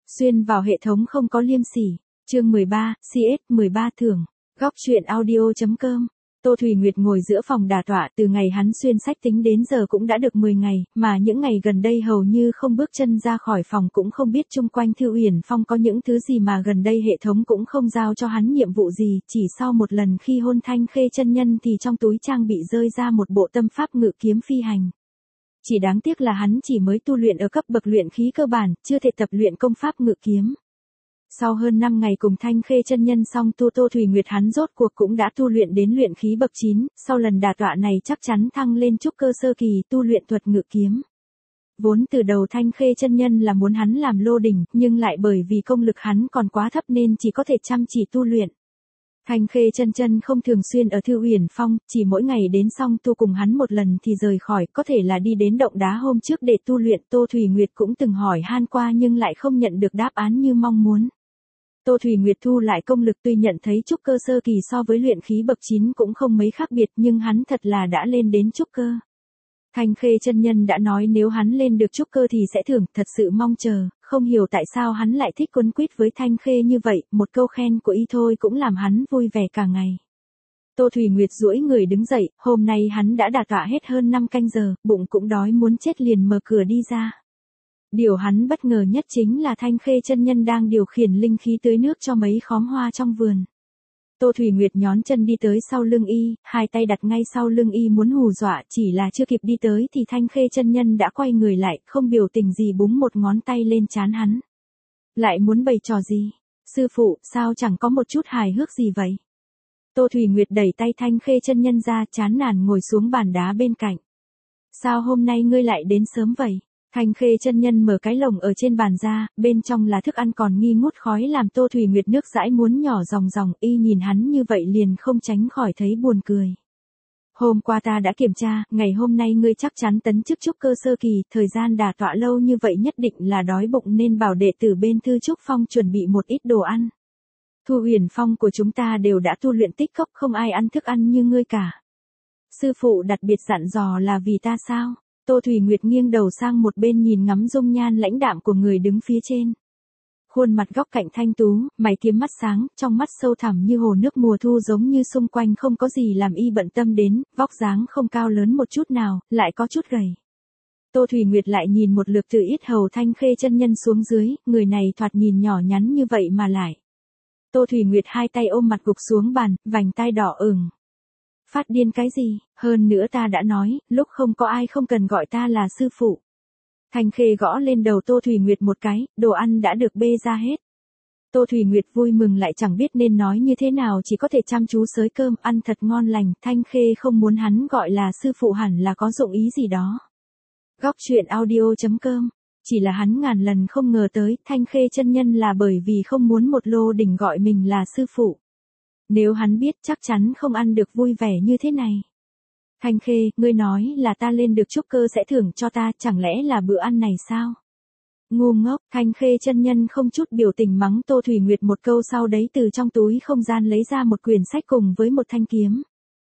Xuyên vào hệ thống không có liêm sỉ. Chương 13, CS13 thưởng. Góc truyện audio.com. Tô Thùy Nguyệt ngồi giữa phòng đả tọa, từ ngày hắn xuyên sách tính đến giờ cũng đã được 10 ngày, mà những ngày gần đây hầu như không bước chân ra khỏi phòng, cũng không biết chung quanh Thư Uyển Phong có những thứ gì mà gần đây hệ thống cũng không giao cho hắn nhiệm vụ gì. Chỉ sau một lần khi hôn Thanh Khê chân nhân thì trong túi trang bị rơi ra một bộ tâm pháp ngự kiếm phi hành. Chỉ đáng tiếc là hắn chỉ mới tu luyện ở cấp bậc luyện khí cơ bản, chưa thể tập luyện công pháp ngự kiếm. Sau hơn 5 ngày cùng Thanh Khê chân nhân song tu, Tô Thùy Nguyệt hắn rốt cuộc cũng đã tu luyện đến luyện khí bậc 9, sau lần đả tọa này chắc chắn thăng lên trúc cơ sơ kỳ, tu luyện thuật ngự kiếm. Vốn từ đầu Thanh Khê chân nhân là muốn hắn làm lô đỉnh, nhưng lại bởi vì công lực hắn còn quá thấp nên chỉ có thể chăm chỉ tu luyện. Thanh Khê chân chân không thường xuyên ở Thư Uyển Phong, chỉ mỗi ngày đến song tu cùng hắn một lần thì rời khỏi, có thể là đi đến động đá hôm trước để tu luyện. Tô Thùy Nguyệt cũng từng hỏi han qua nhưng lại không nhận được đáp án như mong muốn. Tô Thùy Nguyệt thu lại công lực, tuy nhận thấy trúc cơ sơ kỳ so với luyện khí bậc 9 cũng không mấy khác biệt, nhưng hắn thật là đã lên đến trúc cơ. Thanh Khê chân nhân đã nói nếu hắn lên được trúc cơ thì sẽ thưởng, thật sự mong chờ, không hiểu tại sao hắn lại thích quấn quýt với Thanh Khê như vậy, một câu khen của y thôi cũng làm hắn vui vẻ cả ngày. Tô Thùy Nguyệt duỗi người đứng dậy, hôm nay hắn đã đả tọa hết hơn 5 canh giờ, bụng cũng đói muốn chết liền mở cửa đi ra. Điều hắn bất ngờ nhất chính là Thanh Khê chân nhân đang điều khiển linh khí tưới nước cho mấy khóm hoa trong vườn. Tô Thùy Nguyệt nhón chân đi tới sau lưng y, hai tay đặt ngay sau lưng y muốn hù dọa, chỉ là chưa kịp đi tới thì Thanh Khê chân nhân đã quay người lại, không biểu tình gì búng một ngón tay lên trán hắn. Lại muốn bày trò gì? Sư phụ, sao chẳng có một chút hài hước gì vậy? Tô Thùy Nguyệt đẩy tay Thanh Khê chân nhân ra, chán nản ngồi xuống bàn đá bên cạnh. Sao hôm nay ngươi lại đến sớm vậy? Thanh Khê chân nhân mở cái lồng ở trên bàn ra, bên trong là thức ăn còn nghi ngút khói làm Tô Thùy Nguyệt nước dãi muốn nhỏ ròng ròng, y nhìn hắn như vậy liền không tránh khỏi thấy buồn cười. Hôm qua ta đã kiểm tra, ngày hôm nay ngươi chắc chắn tấn chức trúc cơ sơ kỳ, thời gian đả tọa lâu như vậy nhất định là đói bụng nên bảo đệ tử bên Thư Trúc Phong chuẩn bị một ít đồ ăn. Thư Uyển Phong của chúng ta đều đã tu luyện tích cốc, không ai ăn thức ăn như ngươi cả. Sư phụ đặc biệt dặn dò là vì ta sao? Tô Thùy Nguyệt nghiêng đầu sang một bên nhìn ngắm dung nhan lãnh đạm của người đứng phía trên. Khuôn mặt góc cạnh thanh tú, mày kiếm mắt sáng, trong mắt sâu thẳm như hồ nước mùa thu, giống như xung quanh không có gì làm y bận tâm đến, vóc dáng không cao lớn một chút nào, lại có chút gầy. Tô Thùy Nguyệt lại nhìn một lượt từ yết hầu Thanh Khê chân nhân xuống dưới, người này thoạt nhìn nhỏ nhắn như vậy mà lại. Tô Thùy Nguyệt hai tay ôm mặt gục xuống bàn, vành tai đỏ ửng. Phát điên cái gì, hơn nữa ta đã nói, lúc không có ai không cần gọi ta là sư phụ. Thanh Khê gõ lên đầu Tô Thùy Nguyệt một cái, đồ ăn đã được bê ra hết. Tô Thùy Nguyệt vui mừng lại chẳng biết nên nói như thế nào, chỉ có thể chăm chú xới cơm, ăn thật ngon lành. Thanh Khê không muốn hắn gọi là sư phụ hẳn là có dụng ý gì đó. Góc truyện audio.com. Chỉ là hắn ngàn lần không ngờ tới, Thanh Khê chân nhân là bởi vì không muốn một lô đỉnh gọi mình là sư phụ. Nếu hắn biết chắc chắn không ăn được vui vẻ như thế này. Thanh Khê, ngươi nói là ta lên được trúc cơ sẽ thưởng cho ta, chẳng lẽ là bữa ăn này sao? Ngu ngốc, Thanh Khê chân nhân không chút biểu tình mắng Tô Thùy Nguyệt một câu, sau đấy từ trong túi không gian lấy ra một quyển sách cùng với một thanh kiếm.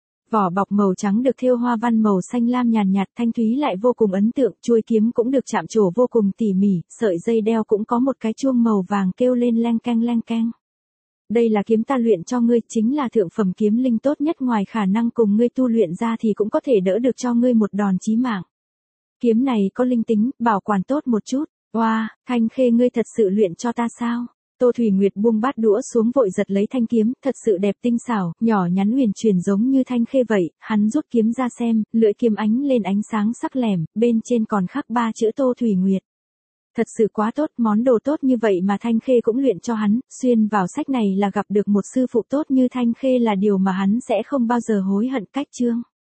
Vỏ bọc màu trắng được thêu hoa văn màu xanh lam nhàn nhạt, thanh thúy lại vô cùng ấn tượng, chuôi kiếm cũng được chạm trổ vô cùng tỉ mỉ, sợi dây đeo cũng có một cái chuông màu vàng kêu lên leng keng leng keng. Đây là kiếm ta luyện cho ngươi, chính là thượng phẩm kiếm linh tốt nhất, ngoài khả năng cùng ngươi tu luyện ra thì cũng có thể đỡ được cho ngươi một đòn chí mạng. Kiếm này có linh tính, bảo quản tốt một chút. Wow, Thanh Khê ngươi thật sự luyện cho ta sao? Tô Thùy Nguyệt buông bát đũa xuống vội giật lấy thanh kiếm, thật sự đẹp tinh xảo, nhỏ nhắn huyền chuyển giống như Thanh Khê vậy. Hắn rút kiếm ra xem, lưỡi kiếm ánh lên ánh sáng sắc lẻm, bên trên còn khắc 3 chữ Tô Thùy Nguyệt. Thật sự quá tốt, món đồ tốt như vậy mà Thanh Khê cũng luyện cho hắn, xuyên vào sách này là gặp được một sư phụ tốt như Thanh Khê là điều mà hắn sẽ không bao giờ hối hận. Cách chương